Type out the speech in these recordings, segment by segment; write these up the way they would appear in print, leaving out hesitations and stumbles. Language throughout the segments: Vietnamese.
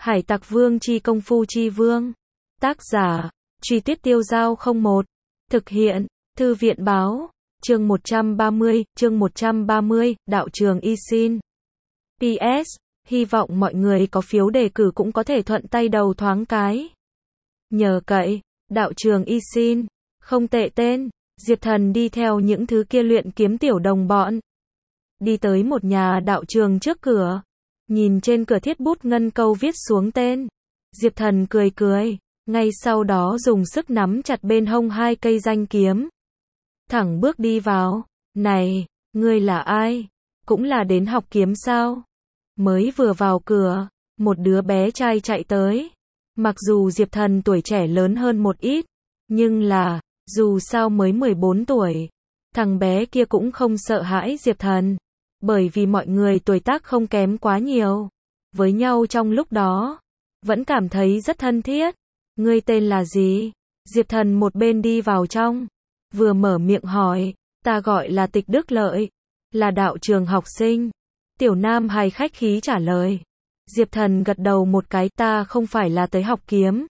Hải Tặc Vương chi công phu chi vương. Tác giả, Truy Tuyết Tiêu Giao 01. Thực hiện, Thư viện Báo. Chương 130, Đạo trường Y Xin. PS, hy vọng mọi người có phiếu đề cử cũng có thể thuận tay đầu thoáng cái. Nhờ cậy, Đạo trường Y Xin. Không tệ tên. Diệp Thần đi theo những thứ kia luyện kiếm tiểu đồng bọn. Đi tới một nhà đạo trường trước cửa. Nhìn trên cửa thiết bút ngân câu viết xuống tên. Diệp Thần cười cười. Ngay sau đó dùng sức nắm chặt bên hông hai cây danh kiếm. Thẳng bước đi vào. Này, ngươi là ai? Cũng là đến học kiếm sao? Mới vừa vào cửa, một đứa bé trai chạy tới. Mặc dù Diệp Thần tuổi trẻ lớn hơn một ít, nhưng là, dù sao mới 14 tuổi, thằng bé kia cũng không sợ hãi Diệp Thần. Bởi vì mọi người tuổi tác không kém quá nhiều. Với nhau trong lúc đó, vẫn cảm thấy rất thân thiết. Ngươi tên là gì? Diệp Thần một bên đi vào trong, vừa mở miệng hỏi. Ta gọi là Tịch Đức Lợi, là đạo trường học sinh. Tiểu Nam hài khách khí trả lời. Diệp Thần gật đầu một cái. Ta không phải là tới học kiếm,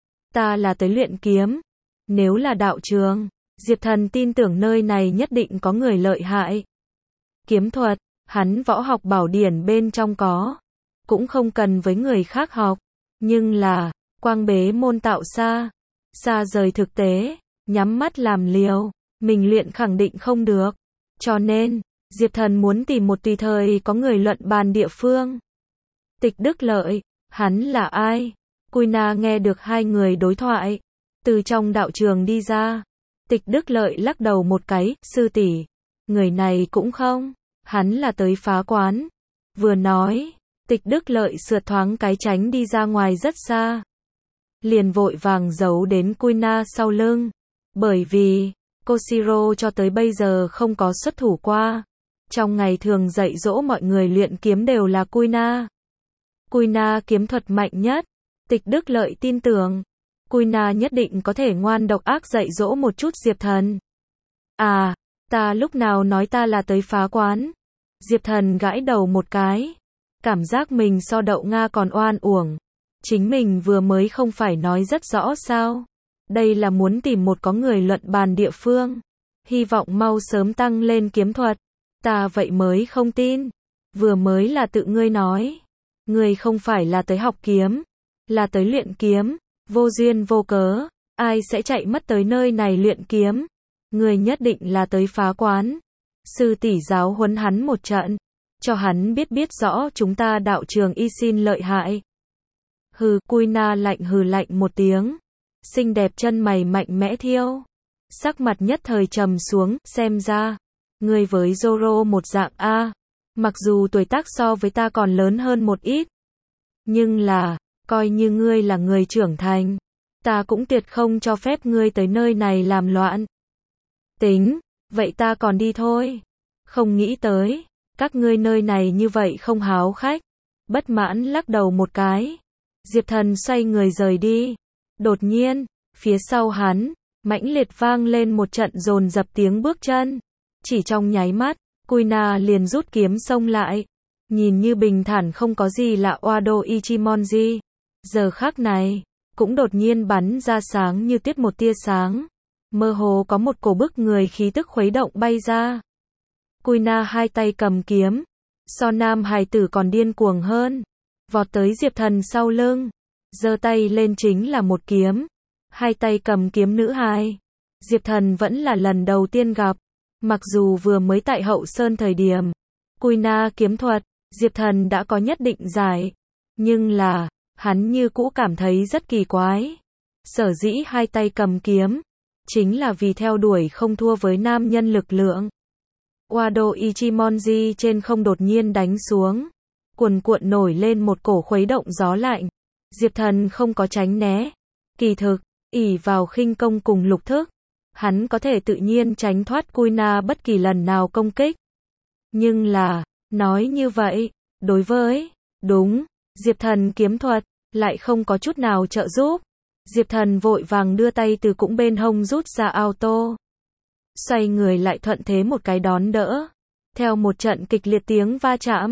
ta là tới luyện kiếm. Nếu là đạo trường, Diệp Thần tin tưởng nơi này nhất định có người lợi hại. Kiếm thuật, hắn võ học bảo điển bên trong có, cũng không cần với người khác học. Nhưng là, quang bế môn tạo xa rời thực tế, nhắm mắt làm liều, mình luyện khẳng định không được. Cho nên, Diệp Thần muốn tìm một tùy thời có người luận bàn địa phương. Tịch Đức Lợi, hắn là ai? Cui-na nghe được hai người đối thoại, từ trong đạo trường đi ra. Tịch Đức Lợi lắc đầu một cái. Sư tỷ, người này cũng không, hắn là tới phá quán. Vừa nói, Tịch Đức Lợi sượt thoáng cái tránh đi ra ngoài rất xa. Liền vội vàng giấu đến Cui-na sau lưng. Bởi vì, Koshiro cho tới bây giờ không có xuất thủ qua. Trong ngày thường dạy dỗ mọi người luyện kiếm đều là Cui-na. Cui-na kiếm thuật mạnh nhất. Tịch Đức Lợi tin tưởng, Cui-na nhất định có thể ngoan độc ác dạy dỗ một chút Diệp Thần. À, ta lúc nào nói ta là tới phá quán? Diệp Thần gãi đầu một cái. Cảm giác mình so đậu Nga còn oan uổng. Chính mình vừa mới không phải nói rất rõ sao? Đây là muốn tìm một có người luận bàn địa phương. Hy vọng mau sớm tăng lên kiếm thuật. Ta vậy mới không tin. Vừa mới là tự ngươi nói. Ngươi không phải là tới học kiếm, là tới luyện kiếm. Vô duyên vô cớ, ai sẽ chạy mất tới nơi này luyện kiếm? Ngươi nhất định là tới phá quán. Sư tỷ giáo huấn hắn một trận, cho hắn biết rõ chúng ta đạo trường Y Xin lợi hại. Hừ, Cui-na lạnh hừ lạnh một tiếng. Xinh đẹp chân mày mạnh mẽ thiêu. Sắc mặt nhất thời trầm xuống. Xem ra, ngươi với Zoro một dạng a. Mặc dù tuổi tác so với ta còn lớn hơn một ít, nhưng là, coi như ngươi là người trưởng thành, ta cũng tuyệt không cho phép ngươi tới nơi này làm loạn. Tính, vậy ta còn đi thôi. Không nghĩ tới, các ngươi nơi này như vậy không háo khách. Bất mãn lắc đầu một cái. Diệp Thần xoay người rời đi. Đột nhiên, phía sau hắn, mãnh liệt vang lên một trận dồn dập tiếng bước chân. Chỉ trong nháy mắt, Cui-na liền rút kiếm xông lại. Nhìn như bình thản không có gì lạ Wado Ichimonji. Giờ khắc này, cũng đột nhiên bắn ra sáng như tiết một tia sáng. Mơ hồ có một cổ bức người khí tức khuấy động bay ra. Cui-na hai tay cầm kiếm. So nam hài tử còn điên cuồng hơn. Vọt tới Diệp Thần sau lưng. Giơ tay lên chính là một kiếm. Hai tay cầm kiếm nữ hài. Diệp Thần vẫn là lần đầu tiên gặp. Mặc dù vừa mới tại Hậu Sơn thời điểm, Cui-na kiếm thuật, Diệp Thần đã có nhất định giải. Nhưng là, hắn như cũ cảm thấy rất kỳ quái. Sở dĩ hai tay cầm kiếm, chính là vì theo đuổi không thua với nam nhân lực lượng. Wado Ichimonji trên không đột nhiên đánh xuống. Cuồn cuộn nổi lên một cổ khuấy động gió lạnh. Diệp Thần không có tránh né. Kỳ thực, ỷ vào khinh công cùng lục thức, hắn có thể tự nhiên tránh thoát Cui-na bất kỳ lần nào công kích. Nhưng là, nói như vậy, đối với, đúng, Diệp Thần kiếm thuật, lại không có chút nào trợ giúp. Diệp Thần vội vàng đưa tay từ cũng bên hông rút ra auto. Xoay người lại thuận thế một cái đón đỡ. Theo một trận kịch liệt tiếng va chạm,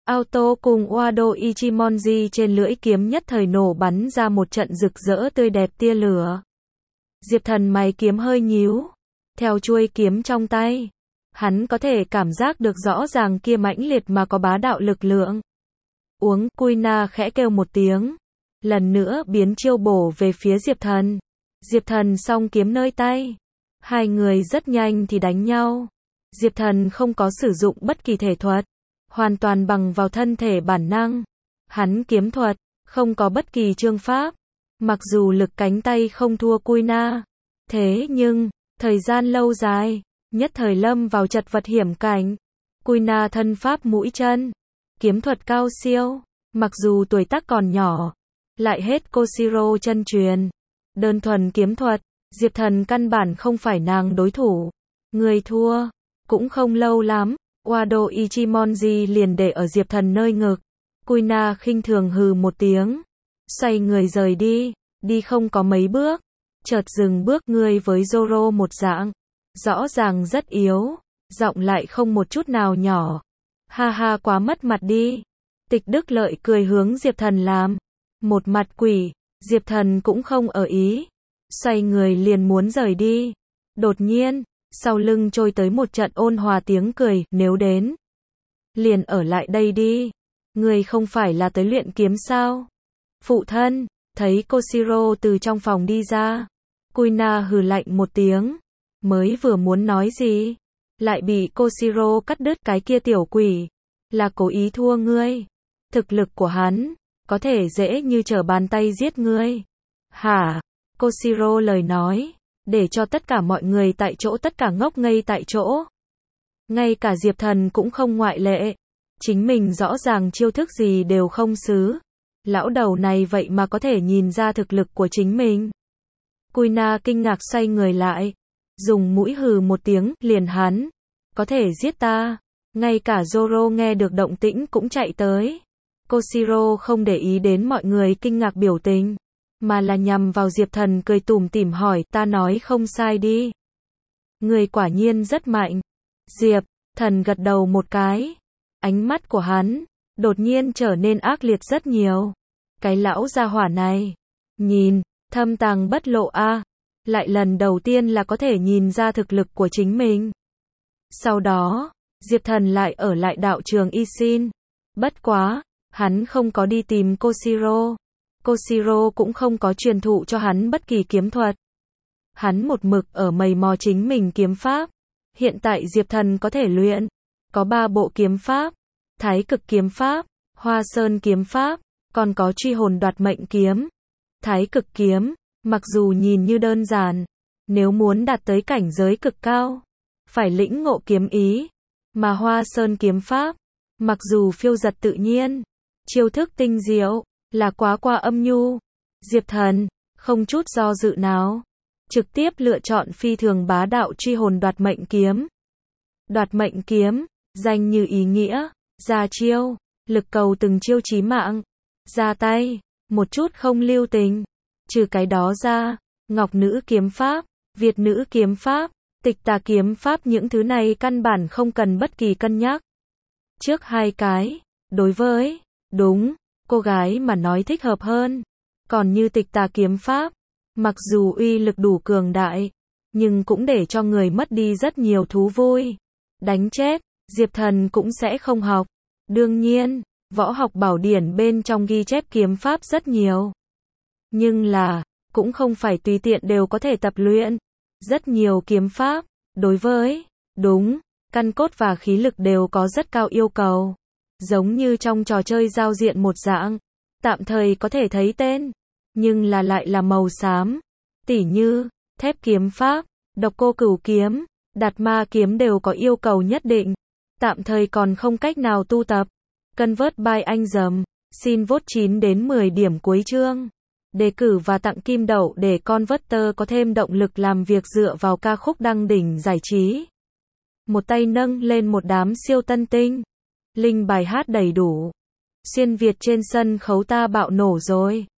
Auto cùng Wado Ichimonji trên lưỡi kiếm nhất thời nổ bắn ra một trận rực rỡ tươi đẹp tia lửa. Diệp Thần mày kiếm hơi nhíu, theo chuôi kiếm trong tay, hắn có thể cảm giác được rõ ràng kia mãnh liệt mà có bá đạo lực lượng. Uống, Kuina khẽ kêu một tiếng, lần nữa biến chiêu bổ về phía Diệp Thần. Diệp Thần song kiếm nơi tay, hai người rất nhanh thì đánh nhau. Diệp Thần không có sử dụng bất kỳ thể thuật, hoàn toàn bằng vào thân thể bản năng. Hắn kiếm thuật, không có bất kỳ chương pháp. Mặc dù lực cánh tay không thua Kuina, thế nhưng, thời gian lâu dài, nhất thời lâm vào chật vật hiểm cảnh. Kuina thân pháp mũi chân, kiếm thuật cao siêu, mặc dù tuổi tác còn nhỏ, lại hết Koshiro chân truyền. Đơn thuần kiếm thuật, Diệp Thần căn bản không phải nàng đối thủ. Người thua, cũng không lâu lắm, Wado Ichimonji liền để ở Diệp Thần nơi ngực. Kuina khinh thường hừ một tiếng, xoay người rời đi, đi không có mấy bước, chợt dừng bước. Ngươi với Zoro một dạng, rõ ràng rất yếu, giọng lại không một chút nào nhỏ. Ha ha, quá mất mặt đi. Tịch Đức Lợi cười hướng Diệp Thần làm một mặt quỷ. Diệp Thần cũng không ở ý, xoay người liền muốn rời đi. Đột nhiên, sau lưng trôi tới một trận ôn hòa tiếng cười, nếu đến, liền ở lại đây đi. Ngươi không phải là tới luyện kiếm sao? Phụ thân, thấy Koshiro từ trong phòng đi ra, Kuina hừ lạnh một tiếng, mới vừa muốn nói gì, lại bị Koshiro cắt đứt. Cái kia tiểu quỷ, là cố ý thua ngươi. Thực lực của hắn, có thể dễ như trở bàn tay giết ngươi. Hả? Koshiro lời nói, để cho tất cả mọi người tại chỗ tất cả ngốc ngây tại chỗ. Ngay cả Diệp Thần cũng không ngoại lệ. Chính mình rõ ràng chiêu thức gì đều không xứ. Lão đầu này vậy mà có thể nhìn ra thực lực của chính mình. Kuina kinh ngạc xoay người lại, dùng mũi hừ một tiếng, liền hắn, có thể giết ta. Ngay cả Zoro nghe được động tĩnh cũng chạy tới. Koshiro không để ý đến mọi người kinh ngạc biểu tình, mà là nhằm vào Diệp Thần cười tủm tỉm hỏi, ta nói không sai đi. Người quả nhiên rất mạnh. Diệp Thần gật đầu một cái. Ánh mắt của hắn, đột nhiên trở nên ác liệt rất nhiều. Cái lão gia hỏa này, nhìn, thâm tàng bất lộ a, lại lần đầu tiên là có thể nhìn ra thực lực của chính mình. Sau đó, Diệp Thần lại ở lại đạo trường Ishin. Bất quá, hắn không có đi tìm Koshiro. Koshiro cũng không có truyền thụ cho hắn bất kỳ kiếm thuật. Hắn một mực ở mày mò chính mình kiếm pháp. Hiện tại Diệp Thần có thể luyện, có 3 bộ kiếm pháp, Thái Cực kiếm pháp, Hoa Sơn kiếm pháp, còn có Truy hồn đoạt mệnh kiếm. Thái Cực kiếm, mặc dù nhìn như đơn giản, nếu muốn đạt tới cảnh giới cực cao, phải lĩnh ngộ kiếm ý. Mà Hoa Sơn kiếm pháp, mặc dù phiêu dật tự nhiên, chiêu thức tinh diệu, là quá qua âm nhu. Diệp Thần, không chút do dự nào, trực tiếp lựa chọn phi thường bá đạo Truy hồn đoạt mệnh kiếm. Đoạt mệnh kiếm, danh như ý nghĩa, ra chiêu, lực cầu từng chiêu chí mạng, ra tay, một chút không lưu tình. Trừ cái đó ra, Ngọc Nữ kiếm pháp, Việt Nữ kiếm pháp, Tịch Tà kiếm pháp, những thứ này căn bản không cần bất kỳ cân nhắc. Trước hai cái, đối với, đúng, cô gái mà nói thích hợp hơn. Còn như Tịch Tà kiếm pháp, mặc dù uy lực đủ cường đại, nhưng cũng để cho người mất đi rất nhiều thú vui. Đánh chết, Diệp Thần cũng sẽ không học. Đương nhiên, võ học bảo điển bên trong ghi chép kiếm pháp rất nhiều. Nhưng là, cũng không phải tùy tiện đều có thể tập luyện. Rất nhiều kiếm pháp, đối với, đúng, căn cốt và khí lực đều có rất cao yêu cầu. Giống như trong trò chơi giao diện một dạng, tạm thời có thể thấy tên, nhưng là lại là màu xám. Tỉ như, thép kiếm pháp, độc cô cửu kiếm, đạt ma kiếm đều có yêu cầu nhất định. Tạm thời còn không cách nào tu tập. Convert by anh dầm, xin vote 9 đến 10 điểm cuối chương. Đề cử và tặng kim đậu để Converter có thêm động lực làm việc dựa vào ca khúc đăng đỉnh giải trí. Một tay nâng lên một đám siêu tân tinh. Link bài hát đầy đủ. Xuyên Việt trên sân khấu ta bạo nổ rồi.